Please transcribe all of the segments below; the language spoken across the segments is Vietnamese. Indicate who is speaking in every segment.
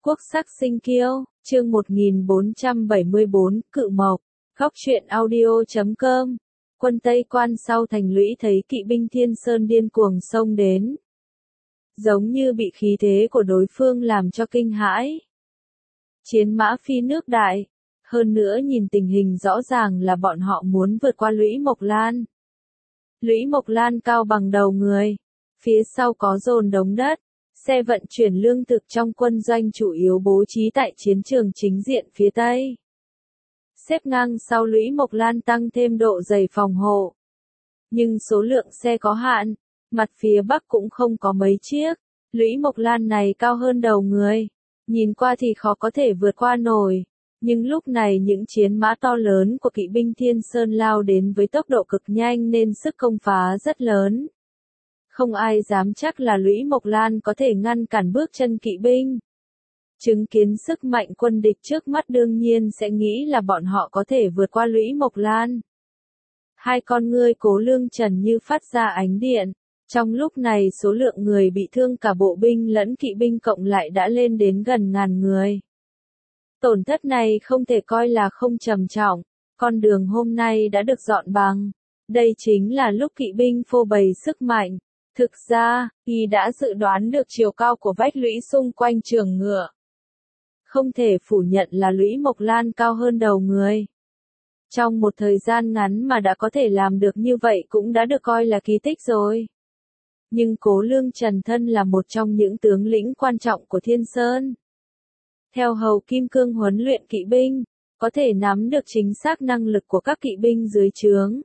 Speaker 1: Quốc sắc sinh kiêu, chương 1474, Cự Mộc, Góc truyện audio.com. Quân Tây Quan sau thành lũy thấy kỵ binh Thiên Sơn điên cuồng xông đến. Giống như bị khí thế của đối phương làm cho kinh hãi. Chiến mã phi nước đại. Hơn nữa nhìn tình hình rõ ràng là bọn họ muốn vượt qua lũy Mộc Lan. Lũy Mộc Lan cao bằng đầu người. Phía sau có dồn đống đất. Xe vận chuyển lương thực trong quân doanh chủ yếu bố trí tại chiến trường chính diện phía Tây. Xếp ngang sau lũy Mộc Lan tăng thêm độ dày phòng hộ. Nhưng số lượng xe có hạn, mặt phía Bắc cũng không có mấy chiếc. Lũy Mộc Lan này cao hơn đầu người. Nhìn qua thì khó có thể vượt qua nổi. Nhưng lúc này những chiến mã to lớn của kỵ binh Thiên Sơn lao đến với tốc độ cực nhanh nên sức công phá rất lớn. Không ai dám chắc là lũy Mộc Lan có thể ngăn cản bước chân kỵ binh. Chứng kiến sức mạnh quân địch trước mắt đương nhiên sẽ nghĩ là bọn họ có thể vượt qua lũy Mộc Lan. Hai con ngươi Cố Lương Trần như phát ra ánh điện. Trong lúc này số lượng người bị thương cả bộ binh lẫn kỵ binh cộng lại đã lên đến gần 1000 người. Tổn thất này không thể coi là không trầm trọng. Con đường hôm nay đã được dọn bằng. Đây chính là lúc kỵ binh phô bày sức mạnh. Thực ra, y đã dự đoán được chiều cao của vách lũy xung quanh trường ngựa. Không thể phủ nhận là lũy Mộc Lan cao hơn đầu người. Trong một thời gian ngắn mà đã có thể làm được như vậy cũng đã được coi là kỳ tích rồi. Nhưng Cố Lương Trần thân là một trong những tướng lĩnh quan trọng của Thiên Sơn. Theo Hầu Kim Cương huấn luyện kỵ binh, có thể nắm được chính xác năng lực của các kỵ binh dưới trướng.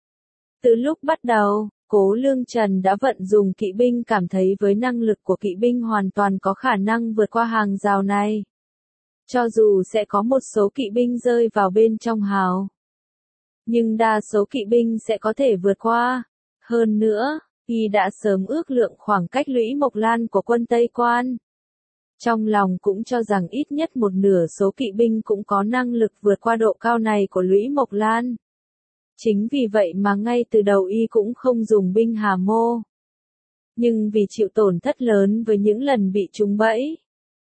Speaker 1: Từ lúc bắt đầu, Cố Lương Trần đã vận dùng kỵ binh cảm thấy với năng lực của kỵ binh hoàn toàn có khả năng vượt qua hàng rào này. Cho dù sẽ có một số kỵ binh rơi vào bên trong hào. Nhưng đa số kỵ binh sẽ có thể vượt qua. Hơn nữa, y đã sớm ước lượng khoảng cách lũy Mộc Lan của quân Tây Quan. Trong lòng cũng cho rằng ít nhất một nửa số kỵ binh cũng có năng lực vượt qua độ cao này của lũy Mộc Lan. Chính vì vậy mà ngay từ đầu y cũng không dùng binh Hà Mô. Nhưng vì chịu tổn thất lớn với những lần bị trúng bẫy,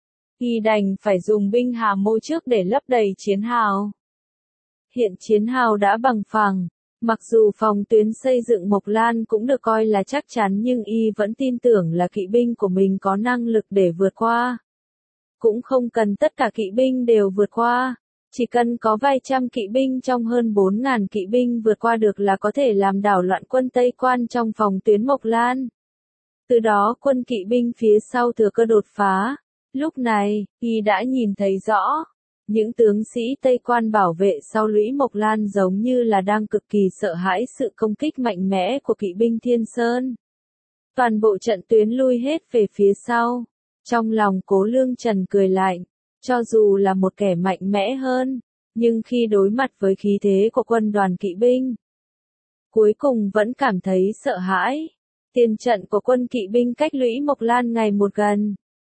Speaker 1: y đành phải dùng binh Hà Mô trước để lấp đầy chiến hào. Hiện chiến hào đã bằng phẳng, mặc dù phòng tuyến xây dựng Mộc Lan cũng được coi là chắc chắn nhưng y vẫn tin tưởng là kỵ binh của mình có năng lực để vượt qua. Cũng không cần tất cả kỵ binh đều vượt qua. Chỉ cần có vài trăm kỵ binh trong hơn 4000 kỵ binh vượt qua được là có thể làm đảo loạn quân Tây Quan trong phòng tuyến Mộc Lan. Từ đó quân kỵ binh phía sau thừa cơ đột phá. Lúc này, y đã nhìn thấy rõ. Những tướng sĩ Tây Quan bảo vệ sau lũy Mộc Lan giống như là đang cực kỳ sợ hãi sự công kích mạnh mẽ của kỵ binh Thiên Sơn. Toàn bộ trận tuyến lui hết về phía sau. Trong lòng Cố Lương Trần cười lạnh. Cho dù là một kẻ mạnh mẽ hơn, nhưng khi đối mặt với khí thế của quân đoàn kỵ binh, cuối cùng vẫn cảm thấy sợ hãi. Tiền trận của quân kỵ binh cách lũy Mộc Lan ngày một gần.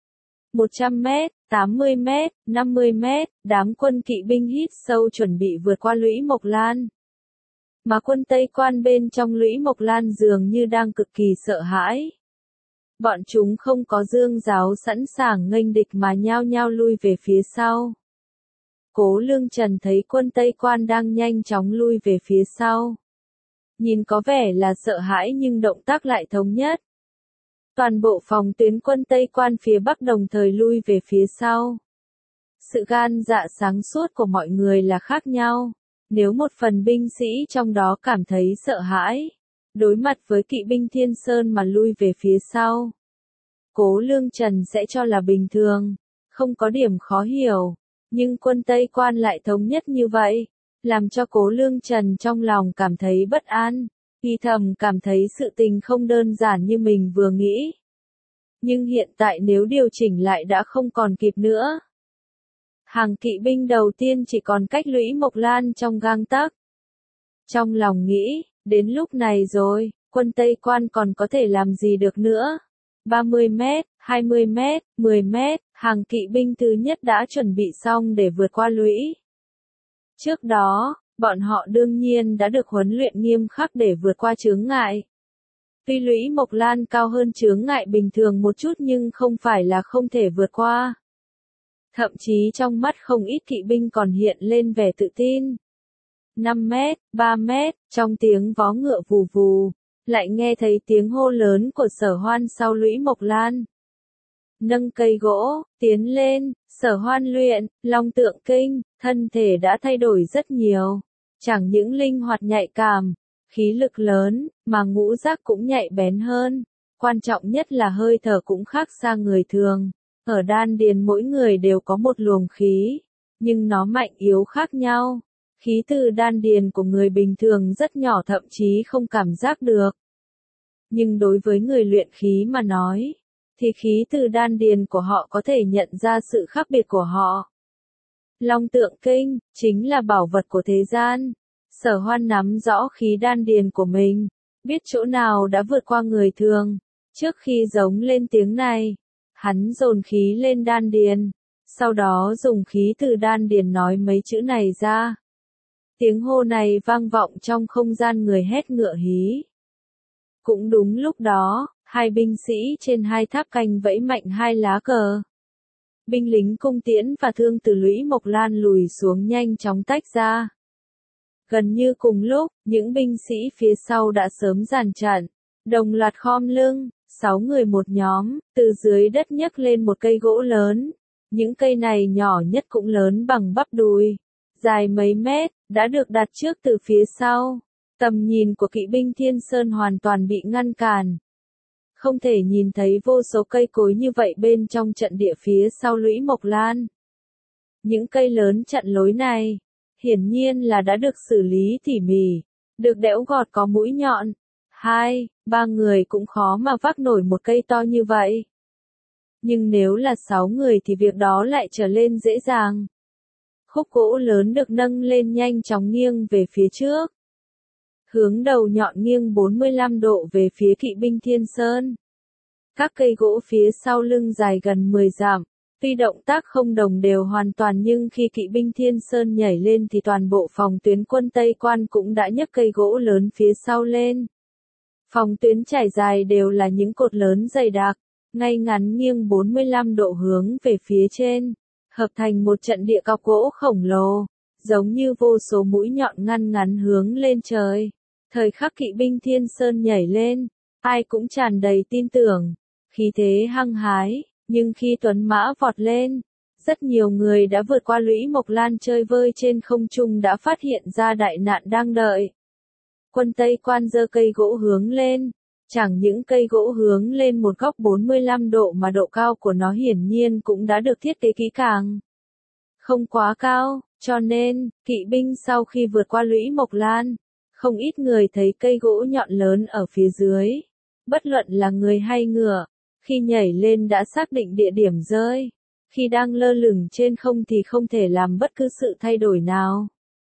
Speaker 1: 100 mét, 80 mét, 50 mét, đám quân kỵ binh hít sâu chuẩn bị vượt qua lũy Mộc Lan. Mà quân Tây Quan bên trong lũy Mộc Lan dường như đang cực kỳ sợ hãi. Bọn chúng không có dương giáo sẵn sàng nghênh địch mà nhao nhao lui về phía sau. Cố Lương Trần thấy quân Tây Quan đang nhanh chóng lui về phía sau. Nhìn có vẻ là sợ hãi nhưng động tác lại thống nhất. Toàn bộ phòng tuyến quân Tây Quan phía Bắc đồng thời lui về phía sau. Sự gan dạ sáng suốt của mọi người là khác nhau. Nếu một phần binh sĩ trong đó cảm thấy sợ hãi, đối mặt với kỵ binh Thiên Sơn mà lui về phía sau, Cố Lương Trần sẽ cho là bình thường, không có điểm khó hiểu. Nhưng quân Tây Quan lại thống nhất như vậy, làm cho Cố Lương Trần trong lòng cảm thấy bất an. Y thầm cảm thấy sự tình không đơn giản như mình vừa nghĩ. Nhưng hiện tại nếu điều chỉnh lại đã không còn kịp nữa. Hàng kỵ binh đầu tiên chỉ còn cách lũy Mộc Lan trong gang tấc. Trong lòng nghĩ, đến lúc này rồi, quân Tây Quan còn có thể làm gì được nữa. 30 mét, 20 mét, 10 mét, hàng kỵ binh thứ nhất đã chuẩn bị xong để vượt qua lũy. Trước đó, bọn họ đương nhiên đã được huấn luyện nghiêm khắc để vượt qua chướng ngại. Tuy lũy Mộc Lan cao hơn chướng ngại bình thường một chút nhưng không phải là không thể vượt qua. Thậm chí trong mắt không ít kỵ binh còn hiện lên vẻ tự tin. 5 mét, 3 mét, trong tiếng vó ngựa vù vù, lại nghe thấy tiếng hô lớn của Sở Hoan sau lũy Mộc Lan. Nâng cây gỗ, tiến lên, Sở Hoan luyện, Long Tượng Kinh, thân thể đã thay đổi rất nhiều. Chẳng những linh hoạt nhạy cảm, khí lực lớn, mà ngũ giác cũng nhạy bén hơn. Quan trọng nhất là hơi thở cũng khác xa người thường. Ở đan điền mỗi người đều có một luồng khí, nhưng nó mạnh yếu khác nhau. Khí từ đan điền của người bình thường rất nhỏ, thậm chí không cảm giác được. Nhưng đối với người luyện khí mà nói, thì khí từ đan điền của họ có thể nhận ra sự khác biệt của họ. Long Tượng Kinh chính là bảo vật của thế gian. Sở Hoan nắm rõ khí đan điền của mình, biết chỗ nào đã vượt qua người thường. Trước khi giống lên tiếng này, hắn dồn khí lên đan điền, sau đó dùng khí từ đan điền nói mấy chữ này ra. Tiếng hô này vang vọng trong không gian, người hét ngựa hí. Cũng đúng lúc đó, hai binh sĩ trên hai tháp canh vẫy mạnh hai lá cờ. Binh lính cung tiễn và thương từ lũy Mộc Lan lùi xuống nhanh chóng tách ra. Gần như cùng lúc, những binh sĩ phía sau đã sớm dàn trận, đồng loạt khom lưng, 6 người một nhóm, từ dưới đất nhấc lên một cây gỗ lớn. Những cây này nhỏ nhất cũng lớn bằng bắp đùi, dài mấy mét, đã được đặt trước từ phía sau. Tầm nhìn của kỵ binh Thiên Sơn hoàn toàn bị ngăn cản. Không thể nhìn thấy vô số cây cối như vậy bên trong trận địa phía sau lũy Mộc Lan. Những cây lớn chặn lối này, hiển nhiên là đã được xử lý tỉ mỉ, được đẽo gọt có mũi nhọn. 2, 3 người cũng khó mà vác nổi một cây to như vậy. Nhưng nếu là 6 người thì việc đó lại trở lên dễ dàng. Khúc gỗ lớn được nâng lên nhanh chóng nghiêng về phía trước. Hướng đầu nhọn nghiêng 45 độ về phía kỵ binh Thiên Sơn. Các cây gỗ phía sau lưng dài gần 10 dặm. Tuy động tác không đồng đều hoàn toàn nhưng khi kỵ binh Thiên Sơn nhảy lên thì toàn bộ phòng tuyến quân Tây Quan cũng đã nhấc cây gỗ lớn phía sau lên. Phòng tuyến trải dài đều là những cột lớn dày đặc, ngay ngắn nghiêng 45 độ hướng về phía trên, hợp thành một trận địa cọc gỗ khổng lồ, giống như vô số mũi nhọn ngăn ngắn hướng lên trời. Thời khắc kỵ binh Thiên Sơn nhảy lên, ai cũng tràn đầy tin tưởng, khí thế hăng hái, nhưng khi tuấn mã vọt lên, rất nhiều người đã vượt qua lũy Mộc Lan chơi vơi trên không trung đã phát hiện ra đại nạn đang đợi. Quân Tây Quan giơ cây gỗ hướng lên, chẳng những cây gỗ hướng lên một góc 45 độ mà độ cao của nó hiển nhiên cũng đã được thiết kế kỹ càng. Không quá cao, cho nên, kỵ binh sau khi vượt qua lũy Mộc Lan, không ít người thấy cây gỗ nhọn lớn ở phía dưới. Bất luận là người hay ngựa, khi nhảy lên đã xác định địa điểm rơi. Khi đang lơ lửng trên không thì không thể làm bất cứ sự thay đổi nào.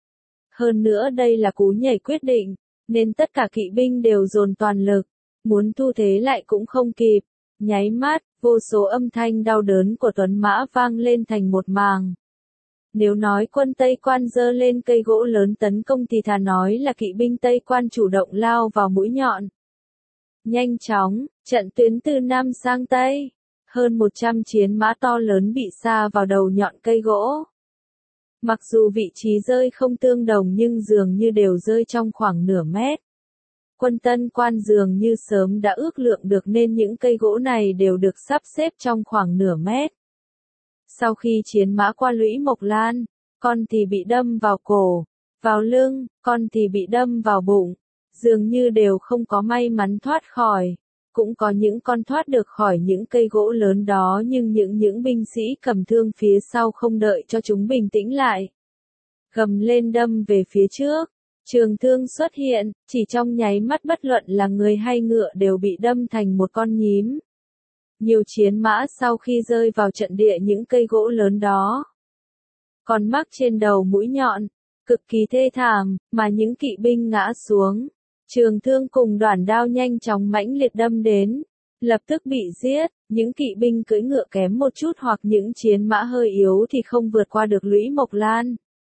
Speaker 1: Hơn nữa đây là cú nhảy quyết định, nên tất cả kỵ binh đều dồn toàn lực, muốn thu thế lại cũng không kịp. Nháy mắt, vô số âm thanh đau đớn của tuấn mã vang lên thành một màng. Nếu nói quân Tây Quan giơ lên cây gỗ lớn tấn công thì thà nói là kỵ binh Tây Quan chủ động lao vào mũi nhọn. Nhanh chóng, trận tuyến từ Nam sang Tây, hơn 100 chiến mã to lớn bị sa vào đầu nhọn cây gỗ. Mặc dù vị trí rơi không tương đồng nhưng dường như đều rơi trong khoảng nửa mét. Quân Tân Quan dường như sớm đã ước lượng được nên những cây gỗ này đều được sắp xếp trong khoảng nửa mét. Sau khi chiến mã qua lũy Mộc Lan, con thì bị đâm vào cổ, vào lưng, con thì bị đâm vào bụng, dường như đều không có may mắn thoát khỏi. Cũng có những con thoát được khỏi những cây gỗ lớn đó nhưng những binh sĩ cầm thương phía sau không đợi cho chúng bình tĩnh lại. Gầm lên đâm về phía trước, trường thương xuất hiện, chỉ trong nháy mắt bất luận là người hay ngựa đều bị đâm thành một con nhím. Nhiều chiến mã sau khi rơi vào trận địa những cây gỗ lớn đó, còn mắc trên đầu mũi nhọn, cực kỳ thê thảm, mà những kỵ binh ngã xuống. Trường thương cùng đoản đao nhanh chóng mãnh liệt đâm đến, lập tức bị giết. Những kỵ binh cưỡi ngựa kém một chút hoặc những chiến mã hơi yếu thì không vượt qua được lũy Mộc Lan.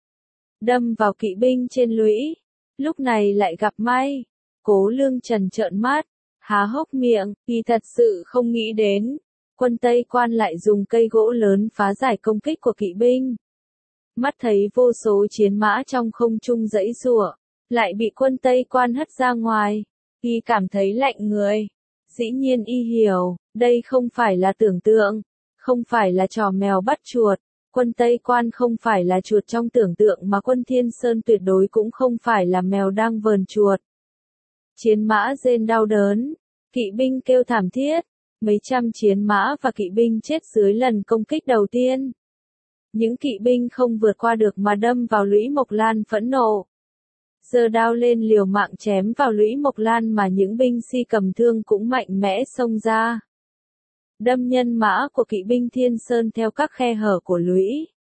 Speaker 1: Đâm vào kỵ binh trên lũy, lúc này lại gặp may. Cố Lương Trần trợn mắt, há hốc miệng, vì thật sự không nghĩ đến, Quân Tây Quan lại dùng cây gỗ lớn phá giải công kích của kỵ binh. Mắt thấy vô số chiến mã trong không trung giãy giụa, lại bị quân Tây Quan hất ra ngoài. Y cảm thấy lạnh người. Dĩ nhiên y hiểu, đây không phải là tưởng tượng, không phải là trò mèo bắt chuột. Quân Tây Quan không phải là chuột trong tưởng tượng mà quân Thiên Sơn tuyệt đối cũng không phải là mèo đang vờn chuột. Chiến mã rên đau đớn, kỵ binh kêu thảm thiết, mấy trăm chiến mã và kỵ binh chết dưới lần công kích đầu tiên. Những kỵ binh không vượt qua được mà đâm vào Lũy Mộc Lan phẫn nộ. Giơ đao lên liều mạng chém vào Lũy Mộc Lan mà những binh sĩ cầm thương cũng mạnh mẽ xông ra. Đâm nhân mã của kỵ binh Thiên Sơn theo các khe hở của lũy.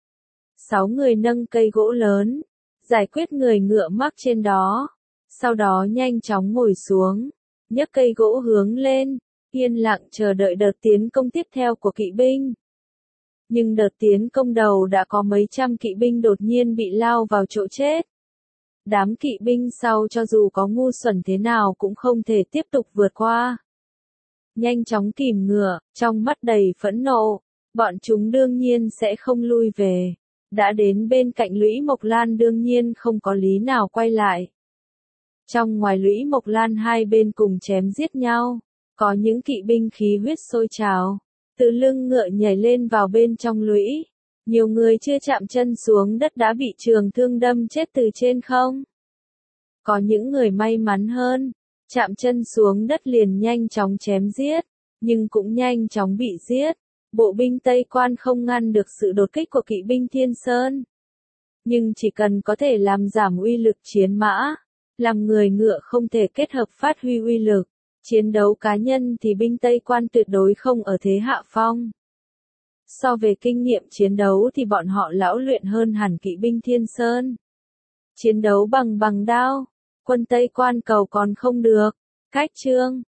Speaker 1: 6 người nâng cây gỗ lớn, giải quyết người ngựa mắc trên đó. Sau đó nhanh chóng ngồi xuống, nhấc cây gỗ hướng lên, yên lặng chờ đợi đợt tiến công tiếp theo của kỵ binh. Nhưng đợt tiến công đầu đã có mấy trăm kỵ binh đột nhiên bị lao vào chỗ chết. Đám kỵ binh sau cho dù có ngu xuẩn thế nào cũng không thể tiếp tục vượt qua. Nhanh chóng kìm ngựa, trong mắt đầy phẫn nộ, bọn chúng đương nhiên sẽ không lui về. Đã đến bên cạnh Lũy Mộc Lan đương nhiên không có lý nào quay lại. Trong ngoài Lũy Mộc Lan hai bên cùng chém giết nhau, có những kỵ binh khí huyết sôi trào, từ lưng ngựa nhảy lên vào bên trong lũy. Nhiều người chưa chạm chân xuống đất đã bị trường thương đâm chết từ trên không. Có những người may mắn hơn, chạm chân xuống đất liền nhanh chóng chém giết, nhưng cũng nhanh chóng bị giết. Bộ binh Tây Quan không ngăn được sự đột kích của kỵ binh Thiên Sơn. Nhưng chỉ cần có thể làm giảm uy lực chiến mã, làm người ngựa không thể kết hợp phát huy uy lực, chiến đấu cá nhân thì binh Tây Quan tuyệt đối không ở thế hạ phong. So về kinh nghiệm chiến đấu thì bọn họ lão luyện hơn hẳn kỵ binh Thiên Sơn. Chiến đấu bằng đao, quân Tây Quan cầu còn không được. Cách chương